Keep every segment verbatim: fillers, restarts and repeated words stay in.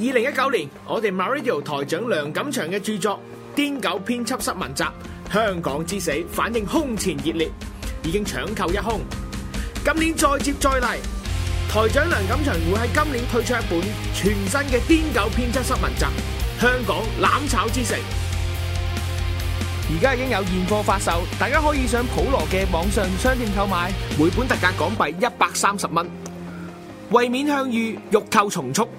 二零一九年，我哋 MyRadio 台長梁錦祥嘅著作《癲狗編輯室文集：香港之死》反應空前熱烈，已經搶購一空。今年再接再厲，台長梁錦祥會喺今年推出一本全新嘅《癲狗編輯室文集：香港攬炒之城》。而家已經有現貨發售，大家可以上普羅嘅網上商店購買，每本特價港幣一百三十蚊。為免向隅，欲購從速。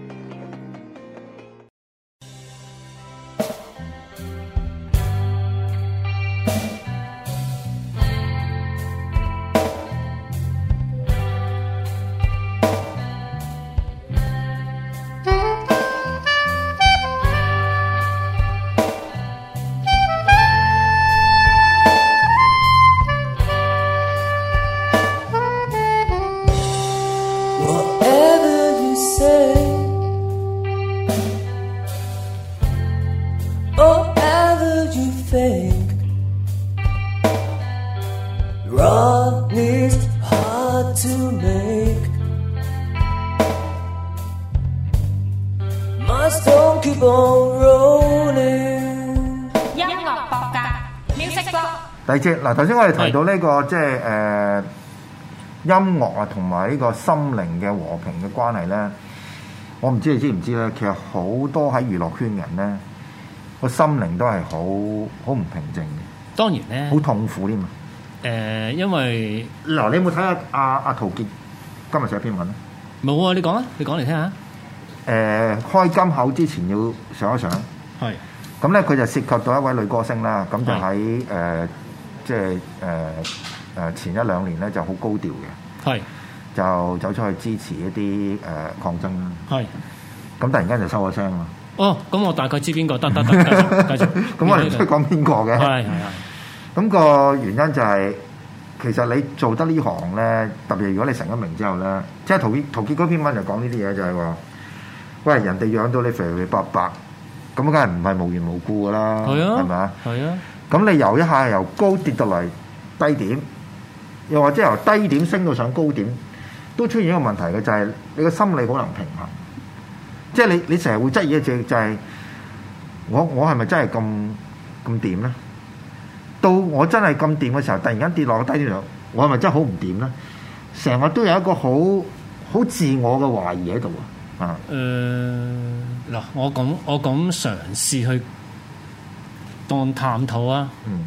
第二節嗱，頭先我哋提到呢、這個即係誒音樂啊，同埋呢個心靈嘅和平嘅關係咧，我唔知你知唔知咧？其實好多喺娛樂圈嘅人咧，個心靈都係好好唔平靜嘅。 當然咧， 好痛苦添啊！ 誒、呃，因為嗱， 你有冇睇下阿阿陶傑今日寫篇文咧？ 冇啊！你講啊，你講嚟聽下。誒、 呃，開金口之前要想一想。係。咁咧，佢就涉及到一位女歌星啦。咁就喺誒。呃即係誒誒前一兩年咧就好高調嘅，係就走出去支持一啲誒、呃、抗爭啦，係咁突然間就收咗聲啦。 哦，咁我大概知邊個得得得，繼續繼續。 咁我哋唔識講邊個嘅，係係係。咁個原因就係、是、其實你做得呢行咧，特別如果你成咗名之後咧，即係陶傑陶傑嗰篇文就講呢啲嘢，就係話，喂，人哋養到你肥肥白白，咁梗係唔係無緣無故噶啦，係啊，係咪啊？係啊。咁你由一下由高跌到嚟低點，又或者由低點升到上高點，都出現一個問題嘅，就係、是、你個心理好難平衡。即係你你成日會質疑一隻就係、是、我我係咪真係咁咁掂咧？到我真係咁掂嘅時候，突然間跌落個低點度，我係咪真係好唔掂咧？成日都有一個好好自我嘅懷疑喺度啊！誒、 呃、嗱，我咁我咁嘗試去當探討啊，嗯，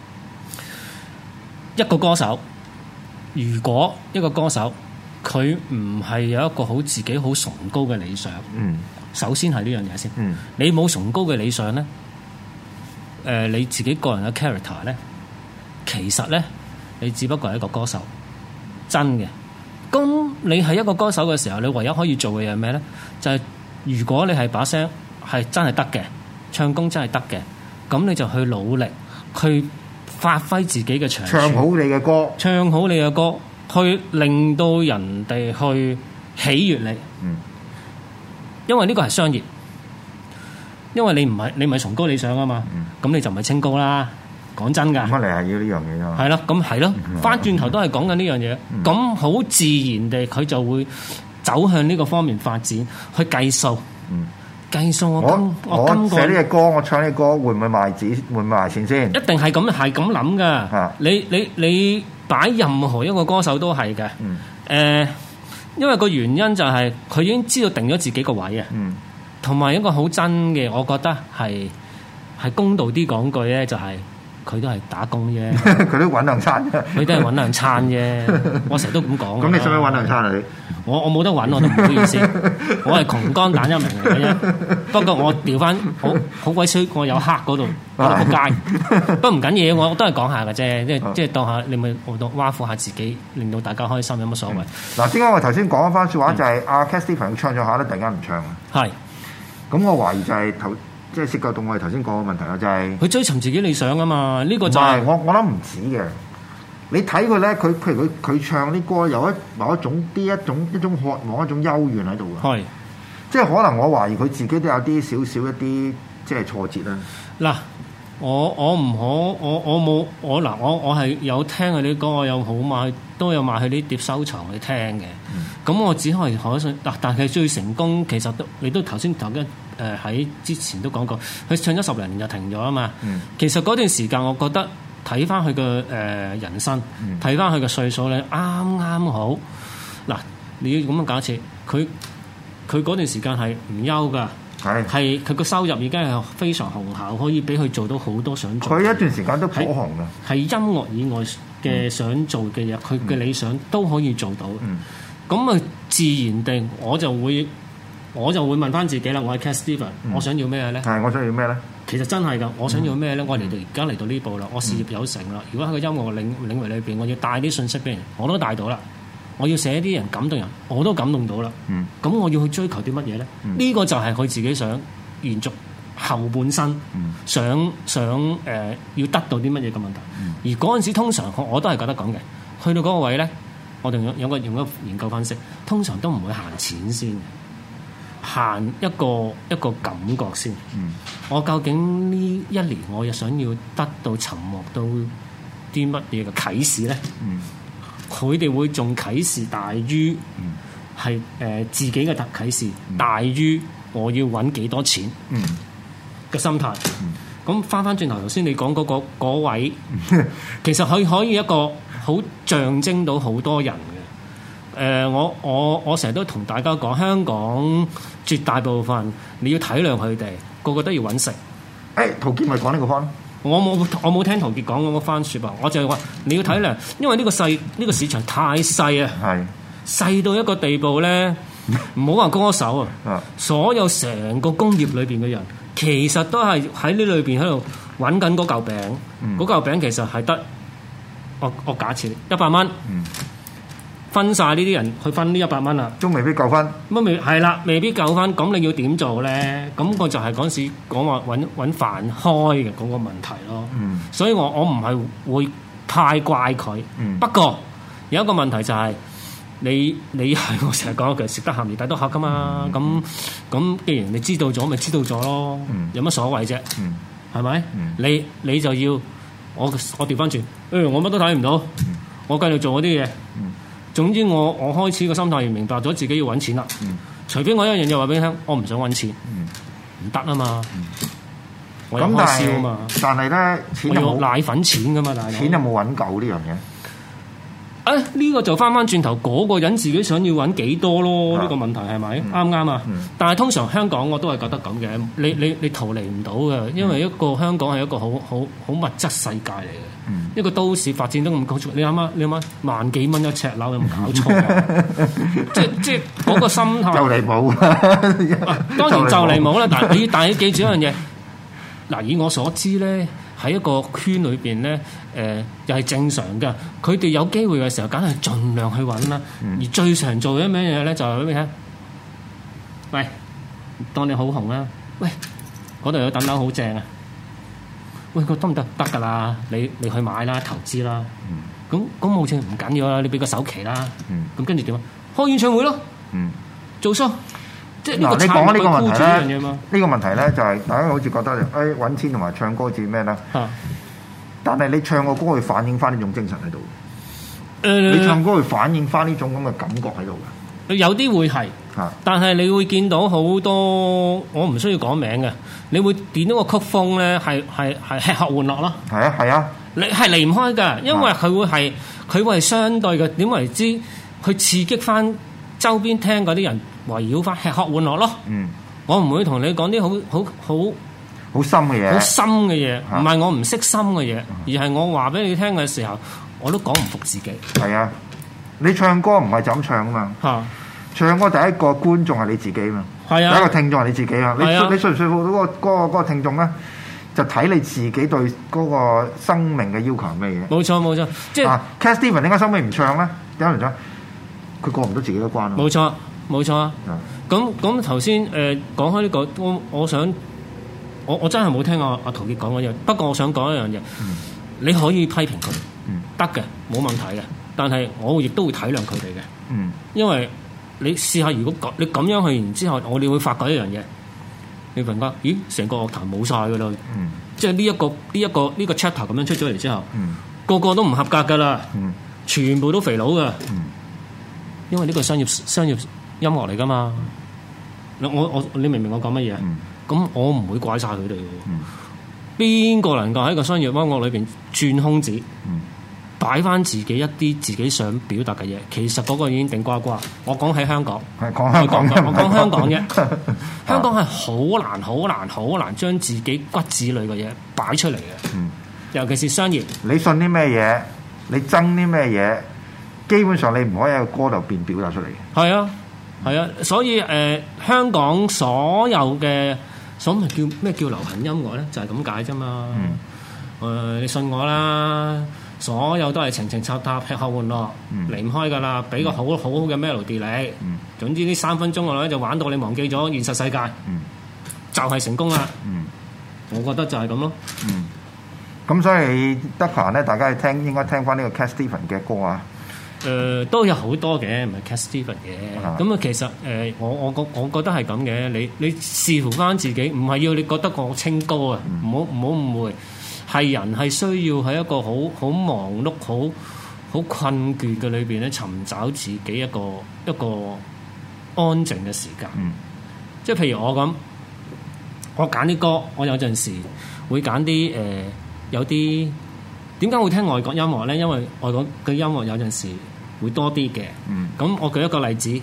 一個歌手，如果一個歌手佢唔係有一個好自己好崇高嘅理想，嗯，首先係呢樣嘢先，嗯，你冇崇高嘅理想咧，誒、呃，你自己個人嘅 character 咧，其實咧，你只不過係一個歌手，真嘅。咁你係一個歌手嘅時候，你唯一可以做嘅嘢係咩咧？就係、是、如果你係把聲係真係得嘅，唱功真係得嘅。咁你就去努力，去發揮自己嘅長處， 唱好你嘅歌， 唱好你嘅歌，去令到人哋去喜悅你。嗯，因為呢個係商業，因為你唔係你唔係崇高理想啊嘛。咁、嗯、你就唔係清高啦。講真㗎， 乜你係要呢樣嘢啊？ 係咯，咁係咯，翻轉頭都係講緊呢樣嘢。咁、嗯、好自然地，佢就會走向呢個方面發展，去計數。嗯。計數我今我我寫呢隻歌，我唱呢隻歌會唔會賣紙？會唔會賣錢先？ 一定係咁，係咁諗噶。你你你擺任何一個歌手都係嘅。誒、嗯呃，因為個原因就係佢已經知道定咗自己個位啊。同、嗯、埋一個好真嘅，我覺得係係公道啲講句咧，就係、是。佢都係打工啫， 佢都揾兩餐， 佢都係揾兩餐啫。我成日都咁講。咁你使唔使揾兩餐啊？你我我冇得揾，我都唔好意思。我係窮光蛋一名嚟嘅啫。不過我調翻好好鬼衰，我有黑嗰度嗰度街。不過唔緊要，我都係講下嘅啫，即係即係當下你咪我當挖苦下自己，令到大家開心，有乜所謂？ 嗱、嗯，點解我頭先講翻説話就係阿 Cat Stevens 唱咗下咧，突然間唔唱啊？係。咁我懷疑就係頭。即係涉及到我哋頭先講嘅問題啦，就係、是、 佢追尋自己理想啊嘛，呢、這個就係、是、 我我諗唔止嘅。你睇佢咧，佢譬如佢佢唱啲歌有一某一種啲一種一種渴望一種幽怨喺度嘅。係，即係可能我懷疑佢自己都有啲少少一啲即係挫折啦。 嗱， 我我唔可我我冇我嗱我我係有聽佢啲歌，我有好買都有買佢啲碟收藏去聽嘅。咁、嗯、我只可以可信嗱，但係最成功其實都你都頭先頭先誒喺之前都講過，佢唱咗十零年就停咗啊嘛。嗯、其實嗰段時間我覺得睇翻佢嘅誒人生，睇翻佢嘅歲數咧，啱啱好嗱。你要咁樣假設，佢佢嗰段時間係唔憂㗎。係佢個收入已經係非常雄厚，可以俾佢做到好多想做。佢一段時間都頗紅嘅，係音樂以外嘅想做嘅嘢，佢嘅、嗯、理想都可以做到。咁啊、嗯，自然地我就會我就會問翻自己啦。我係 Cat Stevens，、嗯、我想要咩咧？係我想要咩咧？其實真係㗎，我想要咩咧？嗯、我嚟到而家嚟到呢步啦，我事業有成啦。如果喺個音樂領領域裏邊，我要帶啲信息俾人，我都帶到啦。我要寫啲人感動人，我都感動到啦。咁、嗯、我要去追求啲乜嘢咧？呢、嗯、個就係佢自己想延續後半生，嗯、想想誒、呃、要得到啲乜嘢嘅問題。嗯、而嗰陣時通常我，我都係覺得咁嘅。去到嗰個位咧，我哋有個用個研究分析，通常都唔會行錢先，行一個一個感覺先。嗯、我究竟呢一年我又想要得到尋獲到啲乜嘢嘅啟示咧？嗯佢哋會仲啟示大於係誒、呃、自己嘅特啟示，嗯、大於我要揾幾多錢嘅、嗯、心態。咁翻翻轉頭，頭先你講嗰、嗰個位，其實佢可以一個好象徵到好多人嘅。誒、呃，我我我成日都同大家講，香港絕大部分你要體諒佢哋，個個都要揾食。誒、欸，陶傑咪講呢個方。我冇我冇聽陶傑講嗰番説話，我就係話你要體諒，因為呢個細呢、呢個市場太細啊，細是到一個地步咧，唔好話歌手啊，所有成個工業裏邊嘅人，其實都係喺呢裏邊喺度揾緊嗰嚿餅，嗰、嗯、嚿餅其實係得我我假設一百蚊。嗯分晒呢啲人去分呢一百蚊啦，都未必夠分。乜未係啦？未必夠分。咁你要點做咧？咁我就係嗰陣時講話揾揾飯開嘅嗰個問題咯。嗯，所以我我唔係會太怪佢。嗯，不過有一個問題就係、是、你你係我成日講一句，食得鹹魚抵都渴噶嘛。咁咁、嗯，既然你知道咗，咪知道咗咯。嗯、有乜所謂啫？嗯，係咪？嗯、你你就要我我調翻轉。誒、哎，我乜都睇唔到，嗯、我繼續做嗰啲嘢。嗯。總之我我開始個心態要明白咗自己要揾錢啦。嗯、除非我一樣嘢話俾你聽，我唔想揾錢，唔得啊嘛。嗯、我有開銷啊嘛。但係咧，錢有冇奶粉錢噶嘛？但係錢有冇揾夠呢樣嘢？誒呢、呢個就翻翻轉頭，嗰、嗰個人自己想要揾幾多咯？呢、啊、個問題係咪啱啱啊？嗯、但係通常香港我都係覺得咁嘅，你你你逃離唔到嘅，因為一個香港係一個好好好物質世界嚟嘅。嗯、一個都市發展得咁高速，你諗下，你諗下萬幾蚊一尺樓有冇搞錯啊？即即嗰個心態就嚟冇啦。當然就嚟冇啦，但係你但係記住一樣嘢，嗱以我所知咧，喺一個圈裏邊咧，誒、呃、又係正常嘅。佢哋有機會嘅時候，梗係盡量去揾啦。嗯、而最常做嘅咩嘢咧，就係咩嘢？喂，當你好紅啦，喂，嗰度有等樓好正啊！喂，佢得唔得？得㗎啦，你你去買啦，投資啦。咁咁冇錢唔緊要啦，你俾個首期啦。咁、嗯、跟住點啊？開演唱會咯。嗯、做 show。即係嗱，你講呢個問題咧，呢個問題咧就係大家好似覺得誒揾錢同埋唱歌似咩咧？啊、但係你唱個歌去反映翻呢種精神喺度。誒、呃，你唱歌去反映翻呢種咁嘅感覺喺度嘅。有啲會係。但係你會見到好多，我唔需要講名嘅，你會點到個曲風咧，係係係吃喝玩樂咯。係啊係啊，你係離唔開㗎，因為佢會係佢會係相對嘅，點為之去刺激翻周邊聽嗰啲人圍繞翻吃喝玩樂咯。嗯，我唔會同你講啲好好好好深嘅嘢，好深嘅嘢，唔係我唔識深嘅嘢，而係我話俾你聽嘅時候，我都講唔服自己。係啊，你唱歌唔係就咁唱啊嘛。嚇！唱歌第一個觀眾係你自己嘛，係啊，第一個聽眾係你自己啊。你你說唔說服到嗰個嗰個嗰個聽眾咧，就睇你自己對嗰個生命嘅要求係咩嘢？冇錯冇錯，即係 Cat Stevens 點解收尾唔唱咧？點解唔唱？佢過唔到自己嘅關啊！冇錯冇錯啊！咁咁頭先誒講開呢個，我我想我我真係冇聽阿阿陶傑講嗰樣，不過我想講一樣嘢，嗯、你可以批評佢，得嘅冇問題嘅，但係我亦都會體諒佢哋嘅，嗯、因為。你試下，如果你咁樣去，然之後我哋會發覺一樣嘢，你突然間，咦，成個樂壇冇晒噶啦， 即係呢一個呢一、這個呢、這個 chapter 咁樣出咗嚟之後， 嗯、 個個都唔合格㗎啦， 嗯、 全部都肥佬㗎， 嗯、 因為呢個商業商業音樂嚟㗎嘛。我我你明唔明我講乜嘢？咁、嗯、我唔會怪晒佢哋嘅。邊個、嗯、能夠喺個商業音樂裏邊轉空子？嗯擺翻自己一啲自己想表達嘅嘢，其實嗰個已經頂呱呱。我講喺香港， 係講香港， 我講香港啫。香港係好難、好難、好難將自己骨子裏嘅嘢擺出嚟嘅。嗯，尤其是商業。你信啲咩嘢？你憎啲咩嘢？基本上你唔可以喺個歌度邊表達出嚟嘅。係啊，係啊，所以誒、呃，香港所有嘅所謂叫咩叫流行音樂咧，就係咁解啫嘛。嗯。誒、呃，你信我啦。所有都係情情插插吃喝玩樂，嗯、離唔開㗎啦。俾個好好好嘅 melody 你，嗯、總之呢三分鐘嘅咧就玩到你忘記咗現實世界，嗯、就係成功啦。嗯、我覺得就係咁咯。 咁、嗯、所以得閒咧，大家去聽應該聽翻呢個 Cat Stevens 嘅歌啊。 誒、呃，都有好多嘅，唔係 Cat Stevens 嘅。咁啊，其實誒、呃，我我覺我覺得係咁嘅。你你視乎翻自己，唔係要你覺得我清高啊，唔好唔好誤會。係人係需要喺一個好好忙碌、好好困倦嘅裏邊咧，尋找自己一個一個安靜嘅時間。嗯、即係譬如我咁，我揀啲歌，我有陣時會揀啲誒有啲點解會聽外國音樂咧？因為外國嘅音樂有陣時會多啲嘅。咁、嗯、我舉一個例子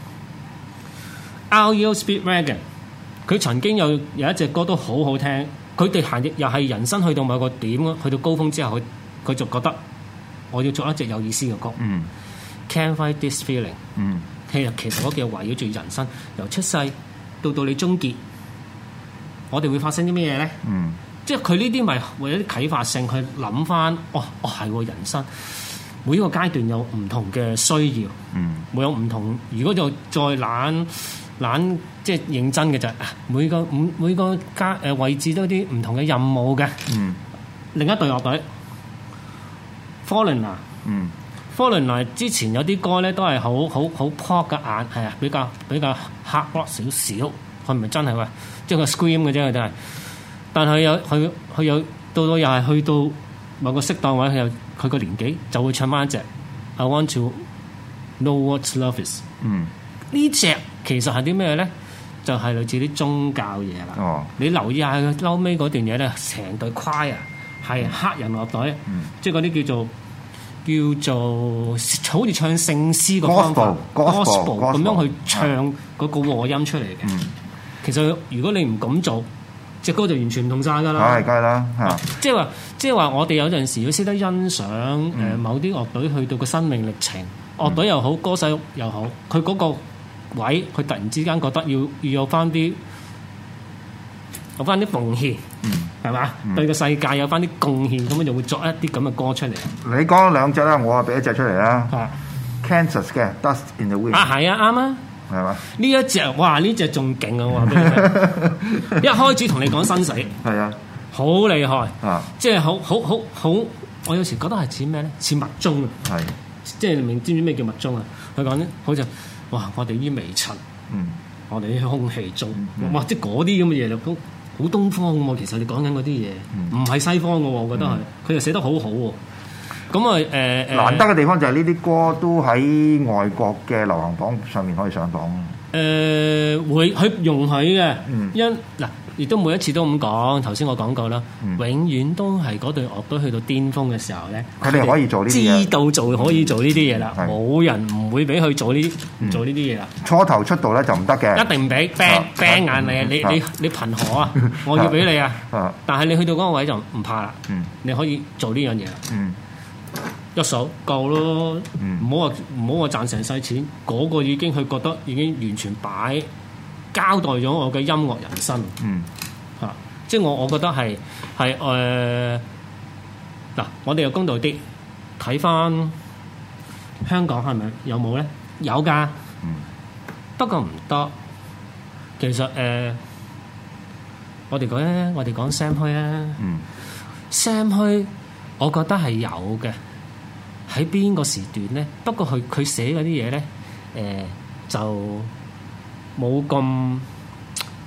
，R E O Speedwagon， 佢曾經有有一隻歌都好好聽。佢哋行又係人生去到某個點，去到高峰之後，佢佢就覺得我要做一隻有意思嘅歌。嗯、Can't fight this feeling。嗯、其實其實嗰叫圍繞住人生，由出世到到你終結，我哋會發生啲咩嘢咧？嗯、即係佢呢啲咪為咗啲啟發性去諗翻，哦哦係喎，人生每一個階段有唔同嘅需要，嗯、會有唔同。如果就再懶。懶即係認真嘅就係每個每每個家誒位置都有啲唔同嘅任務嘅。嗯，另一隊樂隊 Foreigner 嗯 Foreigner 之前有啲歌咧都係好好好 pop 嘅眼係啊，比較比較 hard rock 少少，佢唔係真係話即係個 scream 嘅啫，佢都係。但係有佢佢有到到又係去到某個適當位，佢有佢個年紀就會唱翻一隻 I want to know what love is。嗯，呢隻。其實係啲咩咧？就係、是、類似啲宗教嘢啦。哦，你留意下佢嬲尾嗰段嘢咧，成隊 choir 係黑人樂隊，嗯、即係嗰啲叫做叫做好似唱聖詩個方法 ，gospel 咁樣去唱嗰個和音出嚟嘅。嗯、其實如果你唔咁做，隻歌就完全唔同晒㗎啦。係，梗係啦。即係話，即係話，我哋有陣時要識得欣賞誒、嗯呃、某啲樂隊去到個生命歷程，樂隊又好，歌手又好，佢嗰、嗰個。位佢突然之間覺得要要有翻啲有翻啲奉獻，係嘛？對個世界有翻啲貢獻，咁樣就會作一啲咁嘅歌出嚟。你講兩隻啦，我啊俾一隻出嚟啦。Kansas 嘅 Dust in the Wind 啊，係啊，啱啊，係嘛？呢一隻哇，呢隻仲勁啊！我話俾你聽，一開始同你講生死，係啊，好厲害啊！即係好好好好，我有時覺得係似咩咧？似密宗啊，係即係你明知唔知咩叫密宗啊？佢講咧，好似。哇！我哋啲微塵，嗯、我哋啲空氣中，嗯、哇！即係嗰啲咁嘅嘢咧，都好東方喎。其實你講緊嗰啲嘢，唔係、嗯、西方嘅喎，我覺得係。佢又寫得好好喎。咁啊誒誒，難得嘅地方就係呢啲歌都喺外國嘅流行榜上面可以上榜。誒、呃、會佢容許嘅，嗯、因嗱亦都每一次都咁講。頭先我講過啦，嗯、永遠都係嗰隊樂隊去到巔峰嘅時候咧，佢哋可以做呢啲嘢，知道做可以做呢啲嘢啦，冇、嗯、人唔會俾佢做呢啲、嗯、做呢啲嘢啦。初頭出道咧就唔得嘅，一定唔俾 ban ban 眼你啊！你你你憑何啊？我要俾你啊！但係你去到嗰個位就唔怕啦，嗯、你可以做呢樣嘢啦。嗯一首夠咯，唔好話唔好話賺成世錢，嗰、那個已經佢覺得已經完全擺交代咗我嘅音樂人生。嗯，嚇、啊，即係我我覺得係係誒嗱，我哋又公道啲睇翻香港係咪有冇咧？有㗎，嗯、不過唔多。其實誒、呃，我哋講咧，我哋講 Sam Hui 啊，Sam Hui，我覺得係有嘅。喺邊個時段咧？不過佢佢寫嗰啲嘢咧，誒、呃、就冇咁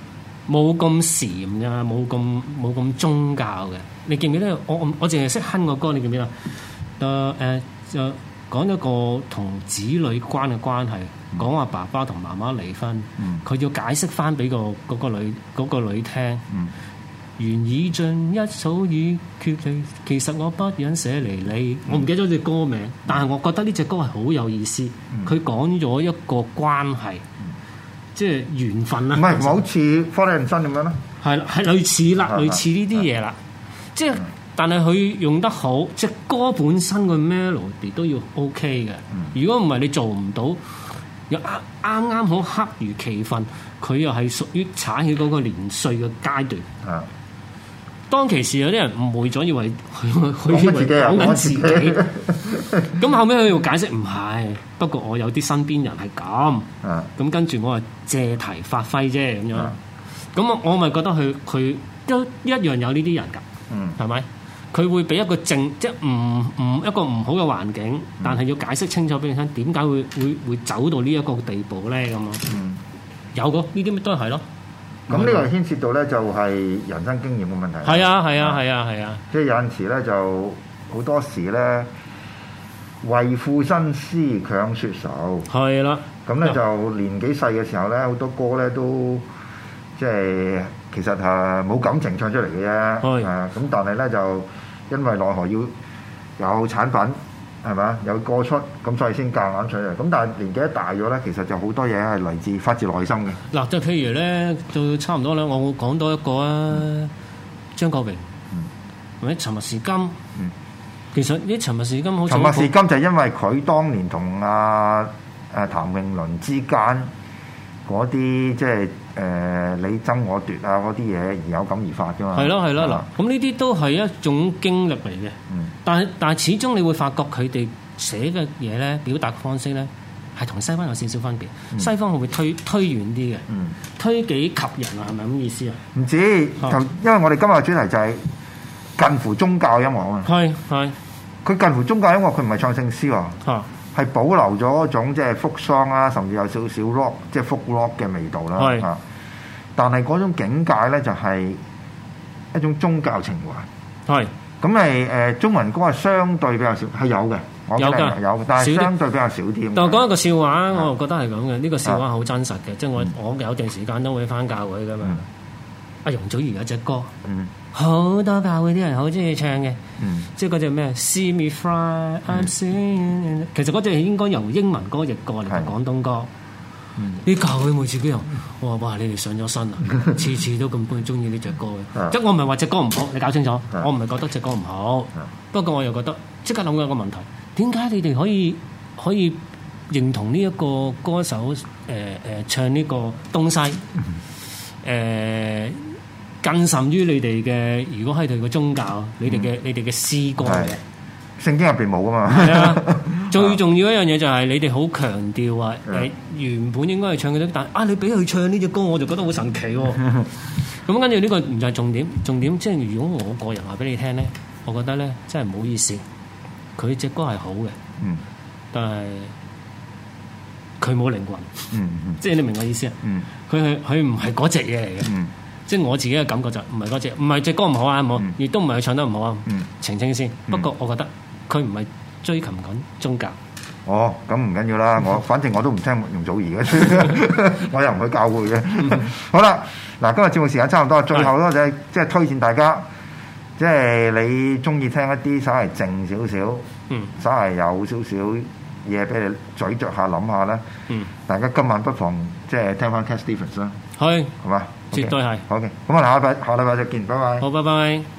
冇咁禪㗎，冇咁冇咁宗教嘅。你記唔記得？我我我淨係識哼個歌，你記唔記得？誒誒就講一個同子女關嘅關係，講話爸爸同媽媽離婚，佢、嗯、要解釋翻俾個嗰個女嗰、嗰個女聽。嗯緣已盡一草已決離，其實我不忍捨離你。我唔記得咗隻歌名，但係我覺得呢隻歌係好有意思。佢講咗一個關係，即係緣分啦。唔係好似科利人生咁樣咯。係啦，係類似啦，類似呢啲嘢啦。即係，但係佢用得好，隻歌本身個 melody 都要 OK 嘅。如果唔係，你做唔到，又啱啱啱好恰如其分，佢又係屬於踩起嗰個年歲嘅階段。係。當其時有啲人誤會咗，以為佢佢以為講緊自己，咁後尾佢要解釋唔係，不過我有啲身邊人係咁，咁跟住我話借題發揮啫咁樣，咁我咪覺得佢佢都一樣有呢啲人㗎，係咪？佢會俾一個正即係唔唔一個唔好嘅環境，但係要解釋清楚俾你聽，點解會會會走到呢一個地步咧咁啊？有個呢啲咪都係咯。 咁呢個牽涉到咧就係人生經驗嘅問題。 係啊係啊係啊係啊！ 即係有陣時咧就好多時咧為賦新詞強說愁。係啦。咁咧就年紀細嘅時候咧，好多歌咧都即係其實係冇感情唱出嚟嘅啫。係啊。咁但係咧就因為奈何要有產品係嘛，有歌出，咁所以先夾硬出嚟。咁但係年紀一大咗咧，其實就好多嘢係嚟自發自內心嘅。 嗱，就譬如咧，就差唔多啦。我會講多一個啊，嗯、張國榮，或者沉默是金。嗯、其實呢沉默是金好似沉默是金就係因為佢當年同阿誒譚詠麟之間嗰啲即係誒你爭我奪啊嗰啲嘢而有感而發㗎嘛。 係咯係咯嗱，咁呢啲都係一種經歷嚟嘅。嗯、但係但係始終你會發覺佢哋寫嘅嘢咧，表達方式咧係同西方有少少分別。嗯、西方會會推推遠啲嘅，嗯、推己及人啊，係咪咁意思啊？ 唔止，就因為我哋今日嘅主題就係近乎宗教音樂啊。 係係， 佢近乎宗教音樂，佢唔係唱聖詩喎。係係保留咗嗰種即係福桑啦，甚至有少少 rock 即係 folk rock 嘅味道啦。係，但係嗰種境界咧就係一種宗教情懷。係，咁係誒中文歌係相對比較少，係有嘅，我覺得有嘅，但係相對比較少啲。 但係講一個笑話，我又覺得係咁嘅。呢個笑話好真實嘅，即係我我有段時間都會返教會㗎嘛。阿容祖兒有隻歌，好多教會啲人好中意唱嘅，即係嗰隻咩 See Me Fly I'm Singing。其實嗰隻應該由英文歌譯過嚟嘅廣東歌。啲教會每次都有，我話哇你哋上咗身啊，次次都咁中意呢隻歌嘅。即係我唔係話隻歌唔好，你搞清楚，我唔係覺得隻歌唔好。不過我又覺得即刻諗到一個問題，點解你哋可以可以認同呢一個歌手誒誒、呃呃、唱呢個東西誒？呃更甚於你哋嘅，如果喺佢個宗教，你哋嘅、嗯、你哋嘅詩歌嘅聖經入邊冇噶嘛？ 係啊，最重要一樣嘢就係你哋好強調啊！誒、呃，原本應該係唱嘅，但啊，你俾佢唱呢隻歌，我就覺得好神奇喎、哦。咁跟住呢個唔就係重點，重點即係如果我個人話俾你聽咧，我覺得咧真係唔好意思，佢隻歌係好嘅，嗯，但係佢冇靈魂，嗯嗯，即係你明我意思啊？嗯，佢係佢唔係嗰隻嘢嚟嘅，嗯。即係我自己嘅感覺就唔係嗰隻，唔係隻歌唔好啊，冇，亦都唔係佢唱得唔好啊。嗯、澄清先。不過我覺得佢唔係追求緊宗教。 哦，咁唔緊要啦，我反正我都唔聽容祖兒嘅，我又唔去教會嘅。嗯、好啦，嗱，今日節目時間差唔多，最後咧就係即係推薦大家，即係你中意聽一啲稍為靜少少，嗯，稍為有少少嘢俾你咀嚼下諗下咧。嗯，大家今晚不妨即係聽翻 Cat Stevens 啦。係，係嘛？絕對係。好嘅，咁我下禮拜下禮拜再見，拜拜。 好，拜拜。